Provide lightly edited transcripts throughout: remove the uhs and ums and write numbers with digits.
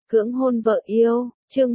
Cưỡng hôn vợ yêu, chương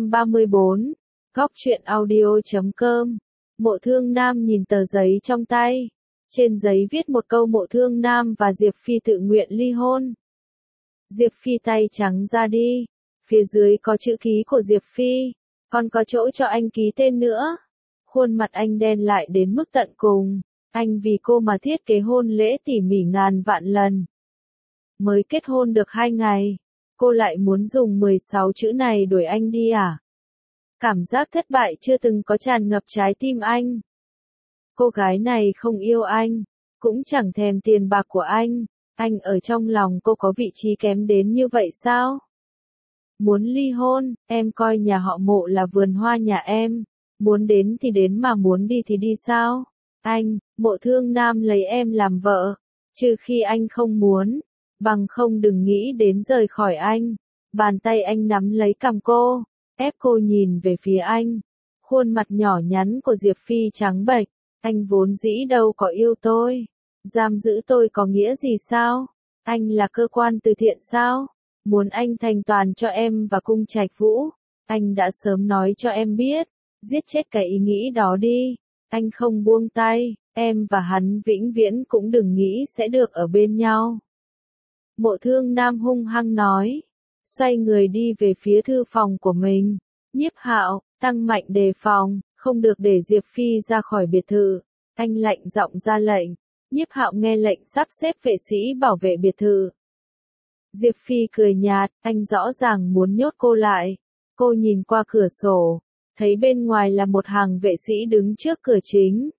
134, Góc truyện audio.com. Mộ Thương Nam nhìn tờ giấy trong tay. Trên giấy viết một câu Mộ Thương Nam và Diệp Phi tự nguyện ly hôn. Diệp Phi tay trắng ra đi. Phía dưới có chữ ký của Diệp Phi, còn có chỗ cho anh ký tên nữa. Khuôn mặt anh đen lại đến mức tận cùng. Anh vì cô mà thiết kế hôn lễ tỉ mỉ ngàn vạn lần. Mới kết hôn được 2 ngày. Cô lại muốn dùng 16 chữ này đuổi anh đi à? Cảm giác thất bại chưa từng có tràn ngập trái tim anh. Cô gái này không yêu anh, cũng chẳng thèm tiền bạc của anh ở trong lòng cô có vị trí kém đến như vậy sao? Muốn ly hôn, em coi nhà họ Mộ là vườn hoa nhà em, muốn đến thì đến mà muốn đi thì đi sao? Mộ Thương Nam lấy em làm vợ, trừ khi anh không muốn. Bằng không đừng nghĩ đến rời khỏi anh. Bàn tay anh nắm lấy cằm cô, ép cô nhìn về phía anh. Khuôn mặt nhỏ nhắn của Diệp Phi trắng bệch. Anh vốn dĩ đâu có yêu tôi. Giam giữ tôi có nghĩa gì sao? Anh là cơ quan từ thiện sao? Muốn anh thành toàn cho em và cung trạch vũ. Anh đã sớm nói cho em biết. Giết chết cái ý nghĩ đó đi. Anh không buông tay. Em và hắn vĩnh viễn cũng đừng nghĩ sẽ được ở bên nhau. Mộ Thương Nam hung hăng nói. Xoay người đi về phía thư phòng của mình. Nhiếp Hạo, tăng mạnh đề phòng, không được để Diệp Phi ra khỏi biệt thự. Anh lạnh giọng ra lệnh. Nhiếp Hạo nghe lệnh sắp xếp vệ sĩ bảo vệ biệt thự. Diệp Phi cười nhạt, anh rõ ràng muốn nhốt cô lại. Cô nhìn qua cửa sổ, thấy bên ngoài là một hàng vệ sĩ đứng trước cửa chính.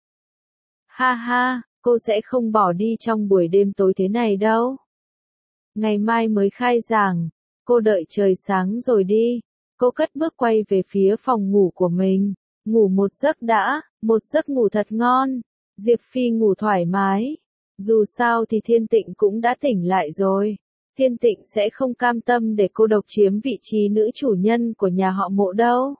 Ha ha, cô sẽ không bỏ đi trong buổi đêm tối thế này đâu. Ngày mai mới khai giảng, cô đợi trời sáng rồi đi. Cô cất bước quay về phía phòng ngủ của mình. Ngủ một giấc đã, một giấc ngủ thật ngon. Diệp Phi ngủ thoải mái. Dù sao thì Thiên Tịnh cũng đã tỉnh lại rồi. Thiên Tịnh sẽ không cam tâm để cô độc chiếm vị trí nữ chủ nhân của nhà họ Mộ đâu.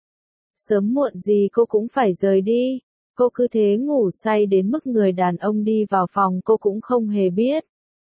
Sớm muộn gì cô cũng phải rời đi. Cô cứ thế ngủ say đến mức người đàn ông đi vào phòng cô cũng không hề biết.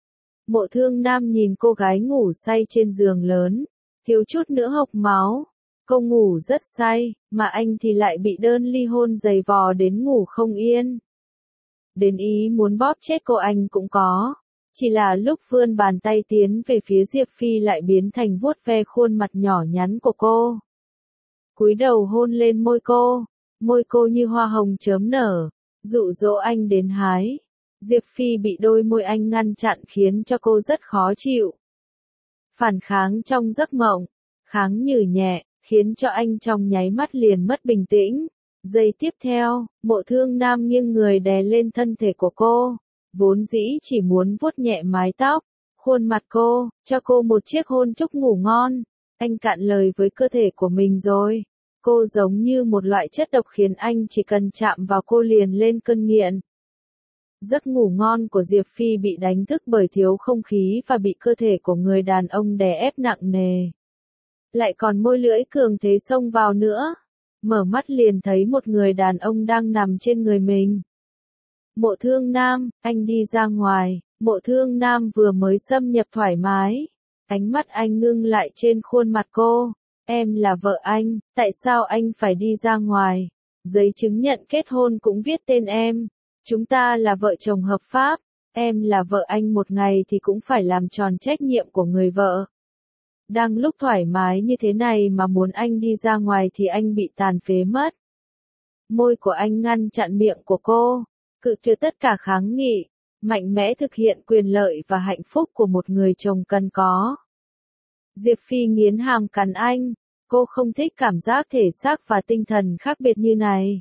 Mộ Thương Nam nhìn cô gái ngủ say trên giường lớn, thiếu chút nữa hộc máu. Cô ngủ rất say, mà anh thì lại bị đơn ly hôn giày vò đến ngủ không yên. Đến ý muốn bóp chết cô anh cũng có. Chỉ là lúc vươn bàn tay tiến về phía Diệp Phi lại biến thành vuốt ve khuôn mặt nhỏ nhắn của cô. Cúi đầu hôn lên môi cô như hoa hồng chớm nở, dụ dỗ anh đến hái. Diệp Phi bị đôi môi anh ngăn chặn khiến cho cô rất khó chịu. Phản kháng trong giấc mộng, kháng nhử nhẹ, khiến cho anh trong nháy mắt liền mất bình tĩnh. Giây tiếp theo, Mộ Thương Nam nghiêng người đè lên thân thể của cô, vốn dĩ chỉ muốn vuốt nhẹ mái tóc, khuôn mặt cô, cho cô một chiếc hôn chúc ngủ ngon. Anh cạn lời với cơ thể của mình rồi. Cô giống như một loại chất độc khiến anh chỉ cần chạm vào cô liền lên cơn nghiện. Giấc ngủ ngon của Diệp Phi bị đánh thức bởi thiếu không khí và bị cơ thể của người đàn ông đè ép nặng nề. Lại còn môi lưỡi cường thế xông vào nữa. Mở mắt liền thấy một người đàn ông đang nằm trên người mình. Mộ Thương Nam, anh đi ra ngoài. Mộ Thương Nam vừa mới xâm nhập thoải mái. Ánh mắt anh ngưng lại trên khuôn mặt cô. Em là vợ anh, tại sao anh phải đi ra ngoài? Giấy chứng nhận kết hôn cũng viết tên em. Chúng ta là vợ chồng hợp pháp. Em là vợ anh một ngày thì cũng phải làm tròn trách nhiệm của người vợ. Đang lúc thoải mái như thế này mà muốn anh đi ra ngoài thì anh bị tàn phế mất. Môi của anh ngăn chặn miệng của cô, cự tuyệt tất cả kháng nghị, mạnh mẽ thực hiện quyền lợi và hạnh phúc của một người chồng cần có. Diệp Phi nghiến hàm cắn anh, cô không thích cảm giác thể xác và tinh thần khác biệt như này.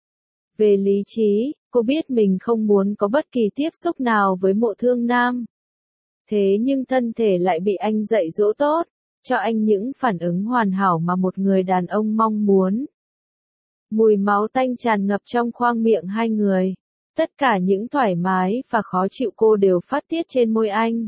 Về lý trí, cô biết mình không muốn có bất kỳ tiếp xúc nào với Mộ Thương Nam. Thế nhưng thân thể lại bị anh dạy dỗ tốt, cho anh những phản ứng hoàn hảo mà một người đàn ông mong muốn. Mùi máu tanh tràn ngập trong khoang miệng hai người. Tất cả những thoải mái và khó chịu cô đều phát tiết trên môi anh.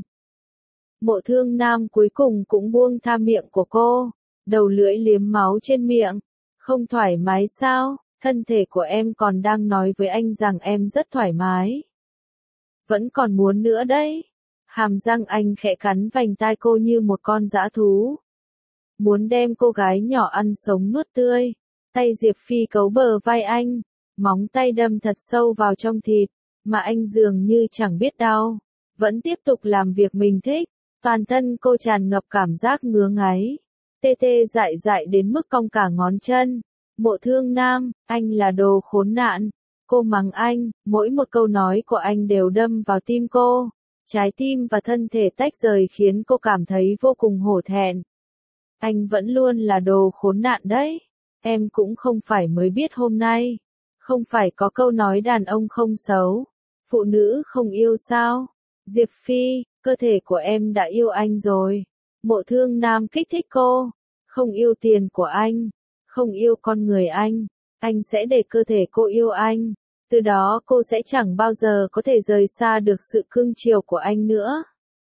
Mộ Thương Nam cuối cùng cũng buông tha miệng của cô, đầu lưỡi liếm máu trên miệng. Không thoải mái sao? Thân thể của em còn đang nói với anh rằng em rất thoải mái. Vẫn còn muốn nữa đấy. Hàm răng anh khẽ cắn vành tai cô như một con dã thú. muốn đem cô gái nhỏ ăn sống nuốt tươi. Tay Diệp Phi cấu bờ vai anh, móng tay đâm thật sâu vào trong thịt, mà anh dường như chẳng biết đau, vẫn tiếp tục làm việc mình thích. Toàn thân cô tràn ngập cảm giác ngứa ngáy, tê tê dại dại đến mức cong cả ngón chân. Mộ Thương Nam, anh là đồ khốn nạn. Cô mắng anh, mỗi một câu nói của anh đều đâm vào tim cô. Trái tim và thân thể tách rời khiến cô cảm thấy vô cùng hổ thẹn. Anh vẫn luôn là đồ khốn nạn đấy. Em cũng không phải mới biết hôm nay. Không phải có câu nói đàn ông không xấu, phụ nữ không yêu sao? Diệp Phi, cơ thể của em đã yêu anh rồi. Mộ Thương Nam kích thích cô. Không yêu tiền của anh, không yêu con người anh sẽ để cơ thể cô yêu anh. Từ đó cô sẽ chẳng bao giờ có thể rời xa được sự cưng chiều của anh nữa.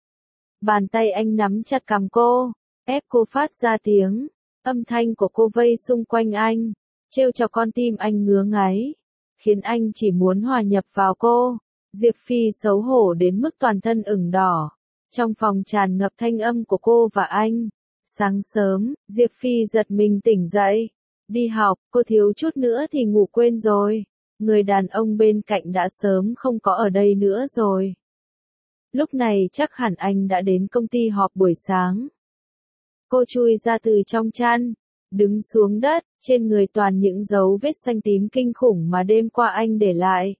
Bàn tay anh nắm chặt cằm cô, ép cô phát ra tiếng. Âm thanh của cô vây xung quanh anh, trêu cho con tim anh ngứa ngáy, khiến anh chỉ muốn hòa nhập vào cô. Diệp Phi xấu hổ đến mức toàn thân ửng đỏ. Trong phòng tràn ngập thanh âm của cô và anh. Sáng sớm, Diệp Phi giật mình tỉnh dậy. Đi học, cô thiếu chút nữa thì ngủ quên rồi. Người đàn ông bên cạnh đã sớm không có ở đây nữa rồi. Lúc này chắc hẳn anh đã đến công ty họp buổi sáng. Cô chui ra từ trong chăn, đứng xuống đất, trên người toàn những dấu vết xanh tím kinh khủng mà đêm qua anh để lại.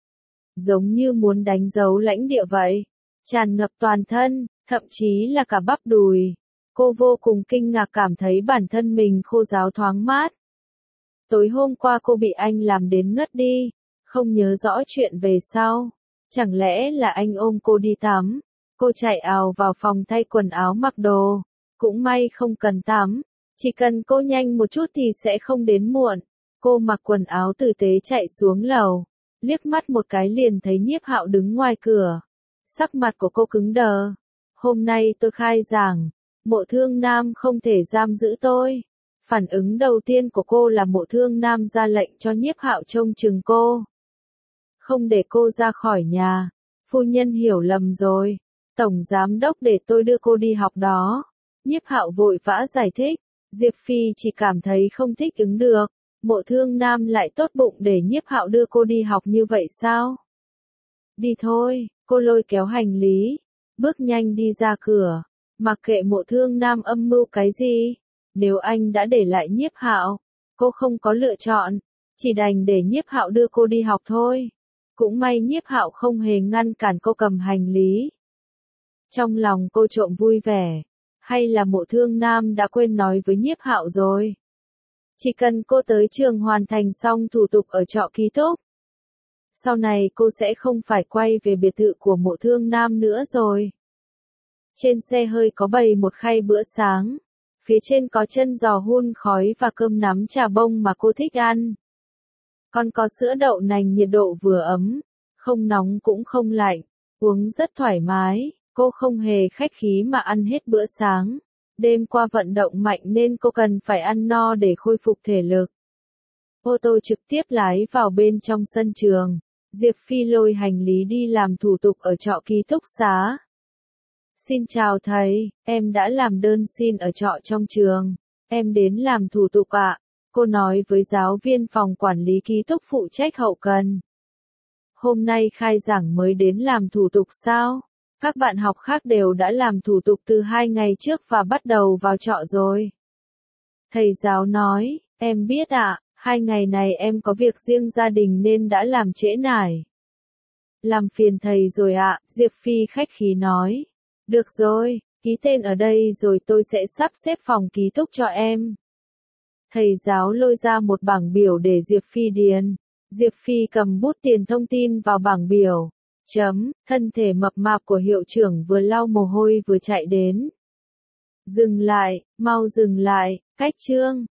Giống như muốn đánh dấu lãnh địa vậy, tràn ngập toàn thân, thậm chí là cả bắp đùi. Cô vô cùng kinh ngạc cảm thấy bản thân mình khô ráo thoáng mát. Tối hôm qua cô bị anh làm đến ngất đi, không nhớ rõ chuyện về sau. Chẳng lẽ là anh ôm cô đi tắm? Cô chạy ào vào phòng thay quần áo mặc đồ. Cũng may không cần tắm, chỉ cần cô nhanh một chút thì sẽ không đến muộn. Cô mặc quần áo tử tế chạy xuống lầu, liếc mắt một cái liền thấy Nhiếp Hạo đứng ngoài cửa. Sắc mặt của cô cứng đờ. Hôm nay tôi khai giảng, Mộ Thương Nam không thể giam giữ tôi. Phản ứng đầu tiên của cô là Mộ Thương Nam ra lệnh cho Nhiếp Hạo trông chừng cô. Không để cô ra khỏi nhà. Phu nhân hiểu lầm rồi. Tổng giám đốc để tôi đưa cô đi học đó. Nhiếp Hạo vội vã giải thích. Diệp Phi chỉ cảm thấy không thích ứng được. Mộ Thương Nam lại tốt bụng để Nhiếp Hạo đưa cô đi học như vậy sao? Đi thôi, cô lôi kéo hành lý, bước nhanh đi ra cửa. Mặc kệ Mộ Thương Nam âm mưu cái gì, nếu anh đã để lại Nhiếp Hạo, cô không có lựa chọn, chỉ đành để Nhiếp Hạo đưa cô đi học thôi. Cũng may Nhiếp Hạo không hề ngăn cản cô cầm hành lý. Trong lòng cô trộm vui vẻ, hay là Mộ Thương Nam đã quên nói với Nhiếp Hạo rồi? Chỉ cần cô tới trường hoàn thành xong thủ tục ở trọ ký túc, sau này cô sẽ không phải quay về biệt thự của Mộ Thương Nam nữa rồi. Trên xe hơi có bày một khay bữa sáng, phía trên có chân giò hun khói và cơm nắm chả bông mà cô thích ăn. Còn có sữa đậu nành nhiệt độ vừa ấm, không nóng cũng không lạnh, uống rất thoải mái. Cô không hề khách khí mà ăn hết bữa sáng. Đêm qua vận động mạnh nên cô cần phải ăn no để khôi phục thể lực. Ô tô trực tiếp lái vào bên trong sân trường. Diệp Phi lôi hành lý đi làm thủ tục ở trọ ký túc xá. Xin chào thầy, em đã làm đơn xin ở trọ trong trường. Em đến làm thủ tục ạ. Cô nói với giáo viên phòng quản lý ký túc phụ trách hậu cần. Hôm nay khai giảng mới đến làm thủ tục sao? Các bạn học khác đều đã làm thủ tục từ 2 ngày trước và bắt đầu vào trọ rồi. Thầy giáo nói, em biết ạ, 2 ngày này em có việc riêng gia đình nên đã làm trễ nải. Làm phiền thầy rồi ạ, Diệp Phi khách khí nói. Được rồi, ký tên ở đây rồi tôi sẽ sắp xếp phòng ký túc cho em. Thầy giáo lôi ra một bảng biểu để Diệp Phi điền. Diệp Phi cầm bút điền thông tin vào bảng biểu. Thân thể mập mạp của hiệu trưởng vừa lau mồ hôi vừa chạy đến. Dừng lại, mau dừng lại, cách chương.